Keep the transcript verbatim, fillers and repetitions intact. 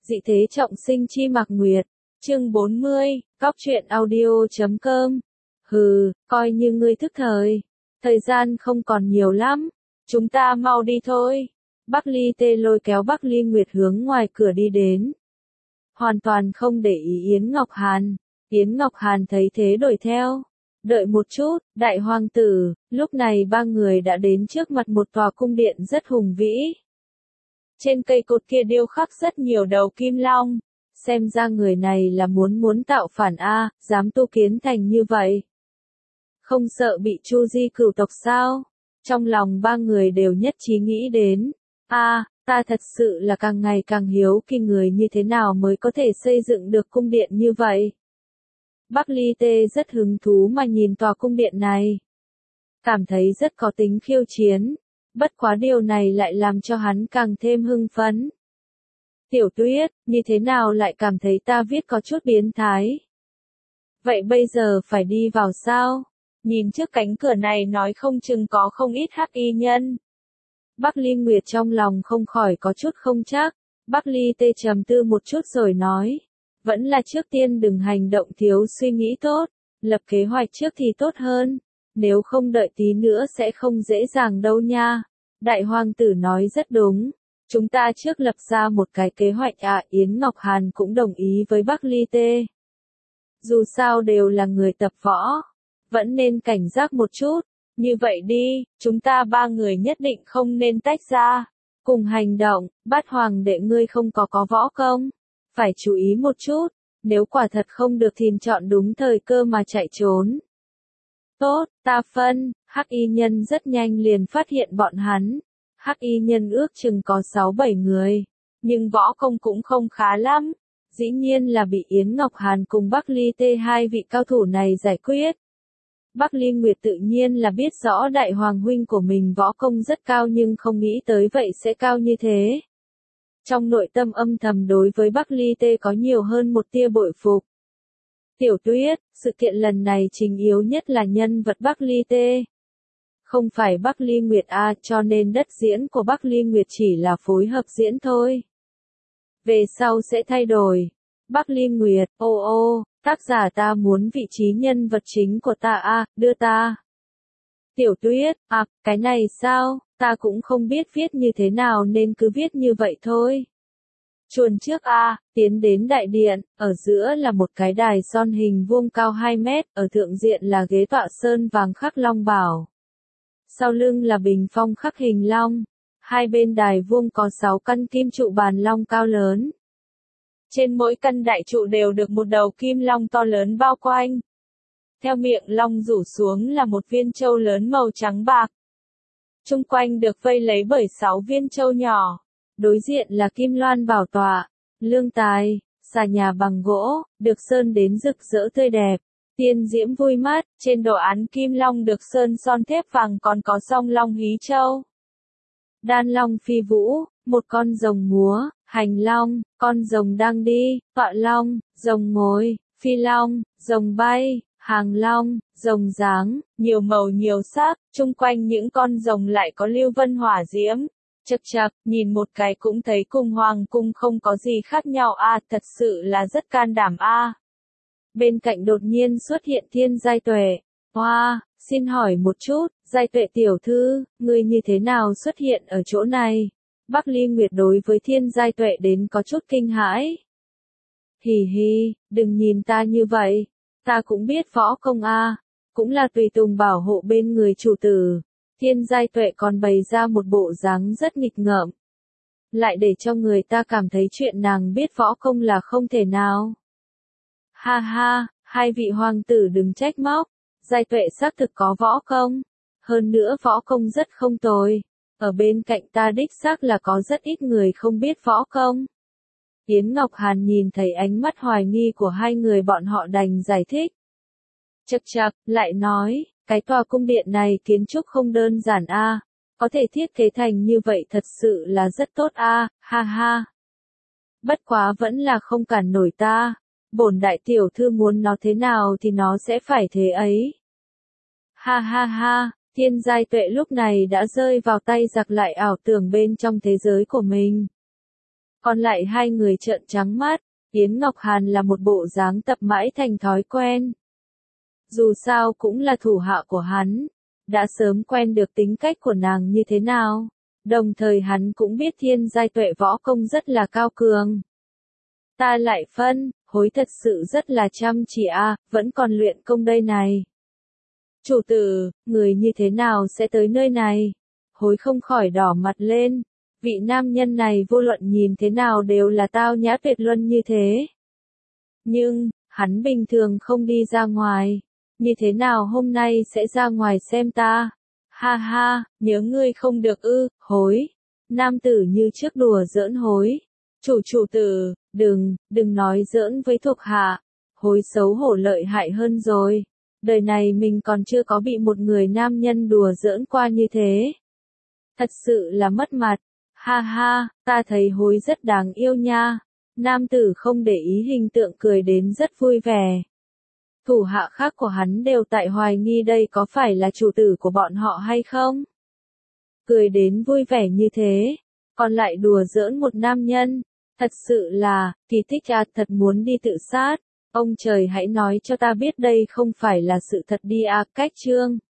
Dị thế trọng sinh chi Mạc Nguyệt, chương bốn mươi, Cóc truyện audio chấm com. Hừ, coi như ngươi thức thời. Thời gian không còn nhiều lắm. Chúng ta mau đi thôi. Bắc Ly Tê lôi kéo Bắc Ly Nguyệt hướng ngoài cửa đi đến. Hoàn toàn không để ý Yến Ngọc Hàn. Yến Ngọc Hàn thấy thế đuổi theo. Đợi một chút, đại hoàng tử, lúc này ba người đã đến trước mặt một tòa cung điện rất hùng vĩ. Trên cây cột kia điêu khắc rất nhiều đầu kim long. Xem ra người này là muốn muốn tạo phản a, dám tu kiến thành như vậy. Không sợ bị Chu Di cửu tộc sao? Trong lòng ba người đều nhất trí nghĩ đến. A, ta thật sự là càng ngày càng hiếu kỳ người như thế nào mới có thể xây dựng được cung điện như vậy. Bắc Ly Tê rất hứng thú mà nhìn tòa cung điện này. Cảm thấy rất có tính khiêu chiến. Bất quá điều này lại làm cho hắn càng thêm hưng phấn. Tiểu Tuyết, như thế nào lại cảm thấy ta viết có chút biến thái? Vậy bây giờ phải đi vào sao? Nhìn trước cánh cửa này nói không chừng có không ít hắc y nhân. Bắc Ly Nguyệt trong lòng không khỏi có chút không chắc. Bắc Ly Tê trầm tư một chút rồi nói. Vẫn là trước tiên đừng hành động thiếu suy nghĩ tốt. Lập kế hoạch trước thì tốt hơn. Nếu không đợi tí nữa sẽ không dễ dàng đâu nha. Đại hoàng tử nói rất đúng. Chúng ta trước lập ra một cái kế hoạch à, Yến Ngọc Hàn cũng đồng ý với Bắc Ly Tê. Dù sao đều là người tập võ. Vẫn nên cảnh giác một chút. Như vậy đi, chúng ta ba người nhất định không nên tách ra. Cùng hành động, Bát hoàng đệ ngươi không có có võ công. Phải chú ý một chút. Nếu quả thật không được thì chọn đúng thời cơ mà chạy trốn. Tốt, ta phân, hắc y nhân rất nhanh liền phát hiện bọn hắn. Hắc y nhân ước chừng có sáu bảy người, nhưng võ công cũng không khá lắm. Dĩ nhiên là bị Yến Ngọc Hàn cùng Bắc Ly Tê hai vị cao thủ này giải quyết. Bắc Ly Nguyệt tự nhiên là biết rõ đại hoàng huynh của mình võ công rất cao nhưng không nghĩ tới vậy sẽ cao như thế. Trong nội tâm âm thầm đối với Bắc Ly Tê có nhiều hơn một tia bội phục. Tiểu Tuyết, sự kiện lần này chính yếu nhất là nhân vật Bắc Ly Tê. Không phải Bắc Ly Nguyệt A, cho nên đất diễn của Bắc Ly Nguyệt chỉ là phối hợp diễn thôi. Về sau sẽ thay đổi. Bắc Ly Nguyệt, ô ô, tác giả ta muốn vị trí nhân vật chính của ta A, đưa ta. Tiểu Tuyết, à, cái này sao, ta cũng không biết viết như thế nào nên cứ viết như vậy thôi. Chuồn trước A, tiến đến đại điện, ở giữa là một cái đài son hình vuông cao hai mét, ở thượng diện là ghế tọa sơn vàng khắc long bảo. Sau lưng là bình phong khắc hình long. Hai bên đài vuông có sáu căn kim trụ bàn long cao lớn. Trên mỗi căn đại trụ đều được một đầu kim long to lớn bao quanh. Theo miệng long rủ xuống là một viên châu lớn màu trắng bạc. Trung quanh được vây lấy bởi sáu viên châu nhỏ. Đối diện là kim loan bảo tọa, lương tài, xà nhà bằng gỗ, được sơn đến rực rỡ tươi đẹp. Tiên diễm vui mắt, trên đồ án kim long được sơn son thép vàng còn có song long hí châu. Đan long phi vũ, một con rồng múa, hành long, con rồng đang đi, tọa long, rồng ngồi, phi long, rồng bay, hàng long, rồng dáng, nhiều màu nhiều sắc, chung quanh những con rồng lại có lưu vân hỏa diễm. Chậc chậc, nhìn một cái cũng thấy cùng hoàng cung không có gì khác nhau a, à, thật sự là rất can đảm a. À. Bên cạnh đột nhiên xuất hiện Thiên Giai Tuệ. Hoa, wow, xin hỏi một chút, Giai Tuệ tiểu thư, ngươi như thế nào xuất hiện ở chỗ này? Bắc Ly Nguyệt đối với Thiên Giai Tuệ đến có chút kinh hãi. Hì hì, đừng nhìn ta như vậy, ta cũng biết võ công a, à, cũng là tùy tùng bảo hộ bên người chủ tử. Thiên Giai Tuệ còn bày ra một bộ dáng rất nghịch ngợm. Lại để cho người ta cảm thấy chuyện nàng biết võ công là không thể nào. Ha ha, hai vị hoàng tử đừng trách móc, Giai Tuệ xác thực có võ công, hơn nữa võ công rất không tồi, ở bên cạnh ta đích xác là có rất ít người không biết võ công. Yến Ngọc Hàn nhìn thấy ánh mắt hoài nghi của hai người bọn họ đành giải thích. Chậc chậc, lại nói, cái tòa cung điện này kiến trúc không đơn giản a, à, có thể thiết kế thành như vậy thật sự là rất tốt a, à, ha ha. Bất quá vẫn là không cản nổi ta. Bổn đại tiểu thư muốn nó thế nào thì nó sẽ phải thế ấy. Ha ha ha, Thiên Giai Tuệ lúc này đã rơi vào tay giặc lại ảo tưởng bên trong thế giới của mình. Còn lại hai người trợn trắng mắt, Yến Ngọc Hàn là một bộ dáng tập mãi thành thói quen. Dù sao cũng là thủ hạ của hắn, đã sớm quen được tính cách của nàng như thế nào. Đồng thời hắn cũng biết thiên giai tuệ võ công rất là cao cường. Ta lại phân, hối thật sự rất là chăm chỉ a, vẫn còn luyện công đây này. Chủ tử, người như thế nào sẽ tới nơi này? Hối không khỏi đỏ mặt lên. Vị nam nhân này vô luận nhìn thế nào đều là tao nhã tuyệt luân như thế. Nhưng, hắn bình thường không đi ra ngoài. Như thế nào hôm nay sẽ ra ngoài xem ta? Ha ha, nhớ ngươi không được ư, hối. Nam tử như trước đùa giỡn hối. Chủ chủ tử, đừng, đừng nói giỡn với thuộc hạ. Hối xấu hổ lợi hại hơn rồi. Đời này mình còn chưa có bị một người nam nhân đùa giỡn qua như thế. Thật sự là mất mặt. Ha ha, ta thấy hối rất đáng yêu nha. Nam tử không để ý hình tượng cười đến rất vui vẻ. Thủ hạ khác của hắn đều tại hoài nghi đây có phải là chủ tử của bọn họ hay không. Cười đến vui vẻ như thế, còn lại đùa giỡn một nam nhân. Thật sự là, kỳ tích à, thật muốn đi tự sát. Ông trời hãy nói cho ta biết đây không phải là sự thật đi à, cách chương.